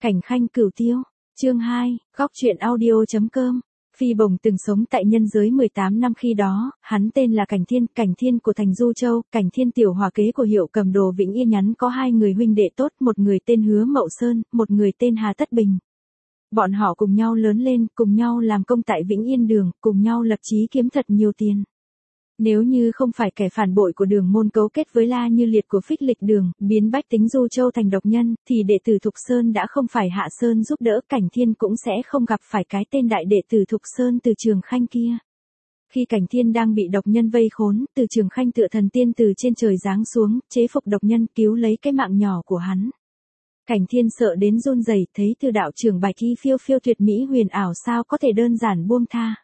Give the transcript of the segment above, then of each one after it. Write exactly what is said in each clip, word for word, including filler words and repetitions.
Cảnh Khanh Cửu Tiêu, chương hai, góc truyện audio.com. Phi Bồng từng sống tại nhân giới mười tám năm khi đó, hắn tên là Cảnh Thiên, Cảnh Thiên của thành Du Châu, Cảnh Thiên tiểu hòa kế của Hiệu Cầm Đồ Vĩnh Yên nhắn có hai người huynh đệ tốt, một người tên Hứa Mậu Sơn, một người tên Hà Tất Bình. Bọn họ cùng nhau lớn lên, cùng nhau làm công tại Vĩnh Yên Đường, cùng nhau lập chí kiếm thật nhiều tiền. Nếu như không phải kẻ phản bội của Đường Môn cấu kết với La Như Liệt của Phích Lịch Đường, biến bách tính Du Châu thành độc nhân, thì đệ tử Thục Sơn đã không phải Hạ Sơn giúp đỡ, Cảnh Thiên cũng sẽ không gặp phải cái tên đại đệ tử Thục Sơn Từ Trường Khanh kia. Khi Cảnh Thiên đang bị độc nhân vây khốn, Từ Trường Khanh tựa thần tiên từ trên trời giáng xuống, chế phục độc nhân, cứu lấy cái mạng nhỏ của hắn. Cảnh Thiên sợ đến run rẩy, thấy Từ đạo trưởng bài thi phiêu phiêu tuyệt mỹ huyền ảo sao có thể đơn giản buông tha.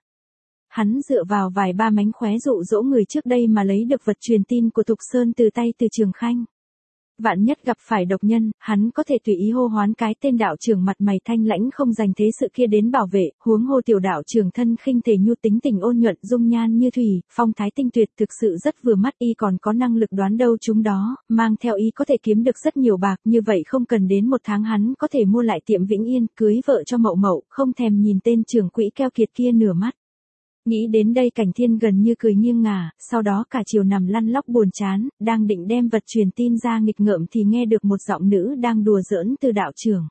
Hắn dựa vào vài ba mánh khóe dụ dỗ người trước đây mà lấy được vật truyền tin của Thục Sơn từ tay Từ Trường Khanh. Vạn nhất gặp phải độc nhân, hắn có thể tùy ý hô hoán cái tên đạo trưởng mặt mày thanh lãnh không dành thế sự kia đến bảo vệ, huống hồ tiểu đạo trưởng thân khinh thể nhu tính tình ôn nhuận dung nhan như thủy, phong thái tinh tuyệt thực sự rất vừa mắt, y còn có năng lực đoán đâu chúng đó, mang theo y có thể kiếm được rất nhiều bạc, như vậy không cần đến một tháng hắn có thể mua lại tiệm Vĩnh Yên, cưới vợ cho Mậu Mậu, không thèm nhìn tên trưởng quỹ keo kiệt kia nửa mắt. Nghĩ đến đây Cảnh Thiên gần như cười nghiêng ngả, sau đó cả chiều nằm lăn lóc buồn chán, đang định đem vật truyền tin ra nghịch ngợm thì nghe được một giọng nữ đang đùa giỡn Từ đạo trưởng.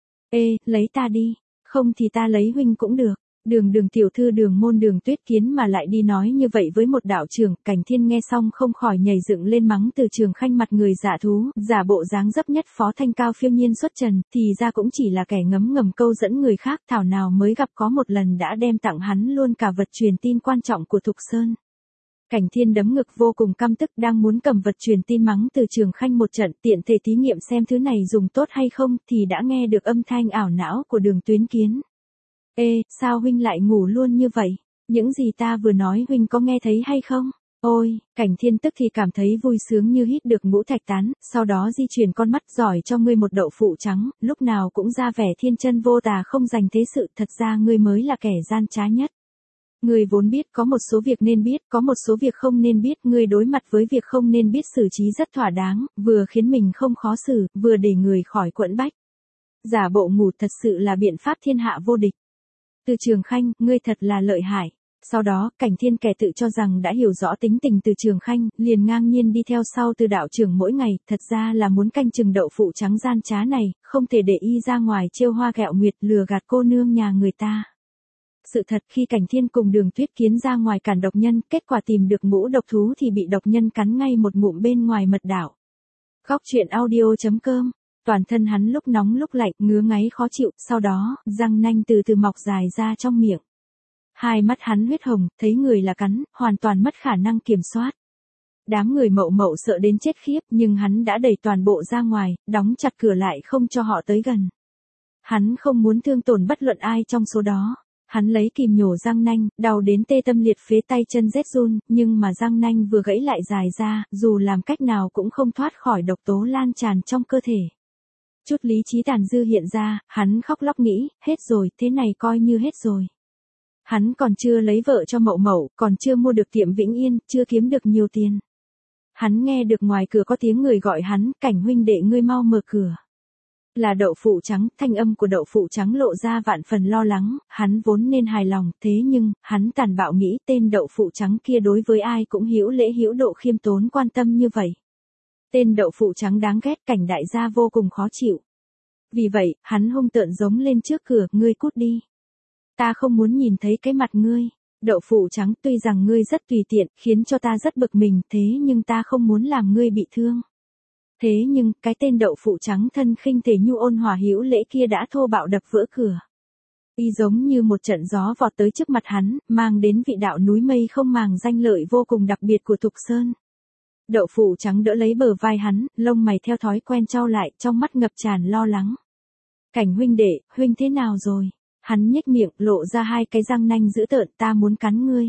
Ê, lấy ta đi, không thì ta lấy huynh cũng được. Đường Đường tiểu thư Đường Môn Đường Tuyết Kiến mà lại đi nói như vậy với một đạo trưởng, Cảnh Thiên nghe xong không khỏi nhảy dựng lên mắng Từ Trường Khanh mặt người giả thú, giả bộ dáng dấp nhất phó thanh cao phiêu nhiên xuất trần, thì ra cũng chỉ là kẻ ngấm ngầm câu dẫn người khác, thảo nào mới gặp có một lần đã đem tặng hắn luôn cả vật truyền tin quan trọng của Thục Sơn. Cảnh Thiên đấm ngực vô cùng căm tức, đang muốn cầm vật truyền tin mắng Từ Trường Khanh một trận tiện thể thí nghiệm xem thứ này dùng tốt hay không, thì đã nghe được âm thanh ảo não của Đường Tuyến Kiến. Ê, sao huynh lại ngủ luôn như vậy? Những gì ta vừa nói huynh có nghe thấy hay không? Ôi, Cảnh Thiên tức thì cảm thấy vui sướng như hít được ngũ thạch tán, sau đó di chuyển con mắt giỏi cho ngươi một đậu phụ trắng, lúc nào cũng ra vẻ thiên chân vô tà không dành thế sự, thật ra ngươi mới là kẻ gian trá nhất. Ngươi vốn biết có một số việc nên biết, có một số việc không nên biết, ngươi đối mặt với việc không nên biết xử trí rất thỏa đáng, vừa khiến mình không khó xử, vừa để người khỏi quẫn bách. Giả bộ ngủ thật sự là biện pháp thiên hạ vô địch. Từ Trường Khanh, ngươi thật là lợi hại. Sau đó, Cảnh Thiên kẻ tự cho rằng đã hiểu rõ tính tình Từ Trường Khanh, liền ngang nhiên đi theo sau Từ đạo trưởng mỗi ngày, thật ra là muốn canh chừng đậu phụ trắng gian trá này, không thể để y ra ngoài trêu hoa ghẹo nguyệt lừa gạt cô nương nhà người ta. Sự thật khi Cảnh Thiên cùng Đường Tuyết Kiến ra ngoài cản độc nhân, kết quả tìm được ngũ độc thú thì bị độc nhân cắn ngay một ngụm bên ngoài mật đảo. Góc truyện audio.com. Toàn thân hắn lúc nóng lúc lạnh, ngứa ngáy khó chịu, sau đó, răng nanh từ từ mọc dài ra trong miệng. Hai mắt hắn huyết hồng, thấy người là cắn, hoàn toàn mất khả năng kiểm soát. Đám người Mậu Mậu sợ đến chết khiếp, nhưng hắn đã đẩy toàn bộ ra ngoài, đóng chặt cửa lại không cho họ tới gần. Hắn không muốn thương tổn bất luận ai trong số đó. Hắn lấy kìm nhổ răng nanh, đau đến tê tâm liệt phế tay chân rét run, nhưng mà răng nanh vừa gãy lại dài ra, dù làm cách nào cũng không thoát khỏi độc tố lan tràn trong cơ thể. Chút lý trí tàn dư hiện ra, hắn khóc lóc nghĩ, hết rồi, thế này coi như hết rồi. Hắn còn chưa lấy vợ cho Mậu Mậu, còn chưa mua được tiệm Vĩnh Yên, chưa kiếm được nhiều tiền. Hắn nghe được ngoài cửa có tiếng người gọi hắn, Cảnh huynh đệ ngươi mau mở cửa. Là đậu phụ trắng, thanh âm của đậu phụ trắng lộ ra vạn phần lo lắng, hắn vốn nên hài lòng, thế nhưng, hắn tàn bạo nghĩ tên đậu phụ trắng kia đối với ai cũng hữu lễ hữu độ khiêm tốn quan tâm như vậy. Tên đậu phụ trắng đáng ghét, Cảnh đại gia vô cùng khó chịu. Vì vậy, hắn hung tợn giống lên trước cửa, ngươi cút đi. Ta không muốn nhìn thấy cái mặt ngươi. Đậu phụ trắng, tuy rằng ngươi rất tùy tiện, khiến cho ta rất bực mình, thế nhưng ta không muốn làm ngươi bị thương. Thế nhưng, cái tên đậu phụ trắng thân khinh thể nhu ôn hòa hữu lễ kia đã thô bạo đập vỡ cửa. Y giống như một trận gió vọt tới trước mặt hắn, mang đến vị đạo núi mây không màng danh lợi vô cùng đặc biệt của Thục Sơn. Đậu phụ trắng đỡ lấy bờ vai hắn, lông mày theo thói quen trao lại, trong mắt ngập tràn lo lắng. Cảnh huynh đệ, huynh thế nào rồi? Hắn nhếch miệng, lộ ra hai cái răng nanh dữ tợn, ta muốn cắn ngươi.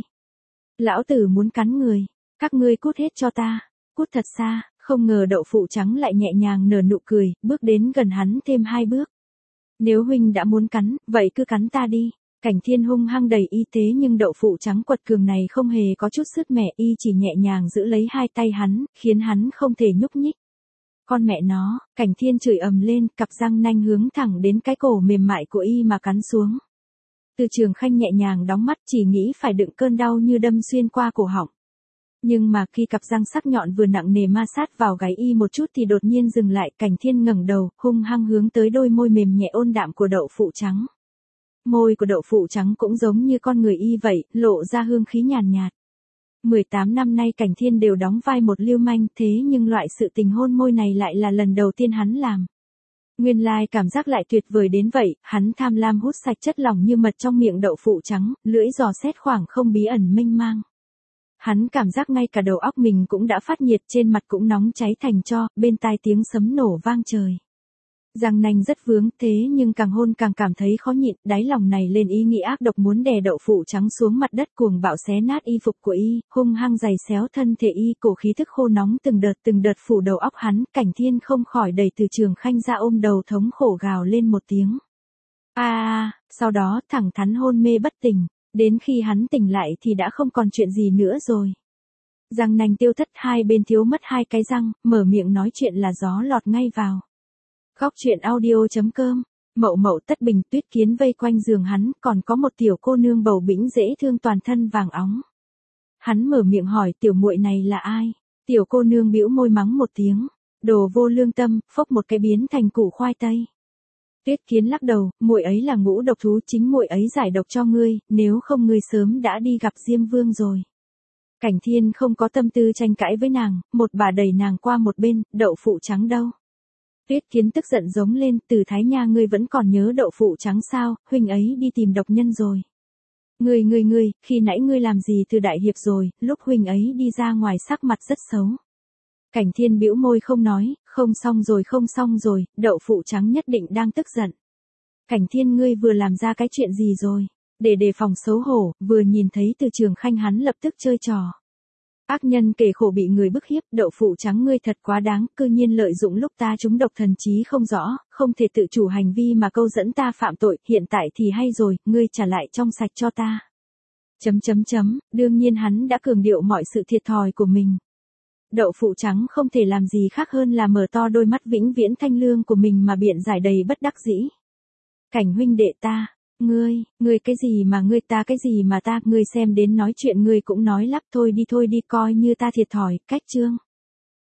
Lão tử muốn cắn người, các ngươi cút hết cho ta, cút thật xa. Không ngờ đậu phụ trắng lại nhẹ nhàng nở nụ cười, bước đến gần hắn thêm hai bước. Nếu huynh đã muốn cắn, vậy cứ cắn ta đi. Cảnh Thiên hung hăng đầy y tế nhưng đậu phụ trắng quật cường này không hề có chút sứt mẻ, y chỉ nhẹ nhàng giữ lấy hai tay hắn, khiến hắn không thể nhúc nhích. Con mẹ nó, Cảnh Thiên chửi ầm lên, cặp răng nanh hướng thẳng đến cái cổ mềm mại của y mà cắn xuống. Từ Trường Khanh nhẹ nhàng đóng mắt, chỉ nghĩ phải đựng cơn đau như đâm xuyên qua cổ họng. Nhưng mà khi cặp răng sắc nhọn vừa nặng nề ma sát vào gáy y một chút thì đột nhiên dừng lại, Cảnh Thiên ngẩng đầu, hung hăng hướng tới đôi môi mềm nhẹ ôn đạm của đậu phụ trắng. Môi của đậu phụ trắng cũng giống như con người y vậy, lộ ra hương khí nhàn nhạt. mười tám năm nay Cảnh Thiên đều đóng vai một lưu manh, thế nhưng loại sự tình hôn môi này lại là lần đầu tiên hắn làm. Nguyên lai cảm giác lại tuyệt vời đến vậy, hắn tham lam hút sạch chất lỏng như mật trong miệng đậu phụ trắng, lưỡi dò xét khoảng không bí ẩn mênh mang. Hắn cảm giác ngay cả đầu óc mình cũng đã phát nhiệt, trên mặt cũng nóng cháy thành tro, bên tai tiếng sấm nổ vang trời. Răng nanh rất vướng, thế nhưng càng hôn càng cảm thấy khó nhịn, đáy lòng này lên ý nghĩ ác độc muốn đè đậu phụ trắng xuống mặt đất, cuồng bạo xé nát y phục của y, hung hăng giày xéo thân thể y, cổ khí thức khô nóng từng đợt từng đợt phủ đầu óc hắn. Cảnh Thiên không khỏi đẩy Từ Trường Khanh ra, ôm đầu thống khổ gào lên một tiếng. A à, sau đó thẳng thắn hôn mê bất tỉnh, đến khi hắn tỉnh lại thì đã không còn chuyện gì nữa rồi. Răng nanh tiêu thất, hai bên thiếu mất hai cái răng, mở miệng nói chuyện là gió lọt ngay vào. Góc truyện audio chấm com. Mậu Mậu Tất Bình, Tuyết Kiến vây quanh giường hắn, còn có một tiểu cô nương bầu bĩnh dễ thương toàn thân vàng óng. Hắn mở miệng hỏi tiểu muội này là ai? Tiểu cô nương bĩu môi mắng một tiếng, đồ vô lương tâm, phốc một cái biến thành củ khoai tây. Tuyết Kiến lắc đầu, muội ấy là ngũ độc thú, chính muội ấy giải độc cho ngươi, nếu không ngươi sớm đã đi gặp Diêm Vương rồi. Cảnh Thiên không có tâm tư tranh cãi với nàng, một bà đẩy nàng qua một bên, đậu phụ trắng đâu? Tuyết Kiến tức giận giống lên, Từ Thái Nha ngươi vẫn còn nhớ đậu phụ trắng sao, huynh ấy đi tìm độc nhân rồi. Ngươi ngươi ngươi, khi nãy ngươi làm gì Từ đại hiệp rồi, lúc huynh ấy đi ra ngoài sắc mặt rất xấu. Cảnh Thiên bĩu môi không nói, không xong rồi không xong rồi, đậu phụ trắng nhất định đang tức giận. Cảnh Thiên ngươi vừa làm ra cái chuyện gì rồi? Để đề phòng xấu hổ, vừa nhìn thấy Từ Trường Khanh hắn lập tức chơi trò. Ác nhân kể khổ bị người bức hiếp, đậu phụ trắng ngươi thật quá đáng, cư nhiên lợi dụng lúc ta trúng độc thần trí không rõ, không thể tự chủ hành vi mà câu dẫn ta phạm tội, hiện tại thì hay rồi, ngươi trả lại trong sạch cho ta. Chấm chấm chấm, đương nhiên hắn đã cường điệu mọi sự thiệt thòi của mình. Đậu phụ trắng không thể làm gì khác hơn là mở to đôi mắt vĩnh viễn thanh lương của mình mà biện giải đầy bất đắc dĩ. Cảnh huynh đệ ta. Ngươi, ngươi cái gì mà ngươi, ta cái gì mà ta, ngươi xem đến nói chuyện ngươi cũng nói lắp, thôi đi thôi đi, coi như ta thiệt thòi, cách chương.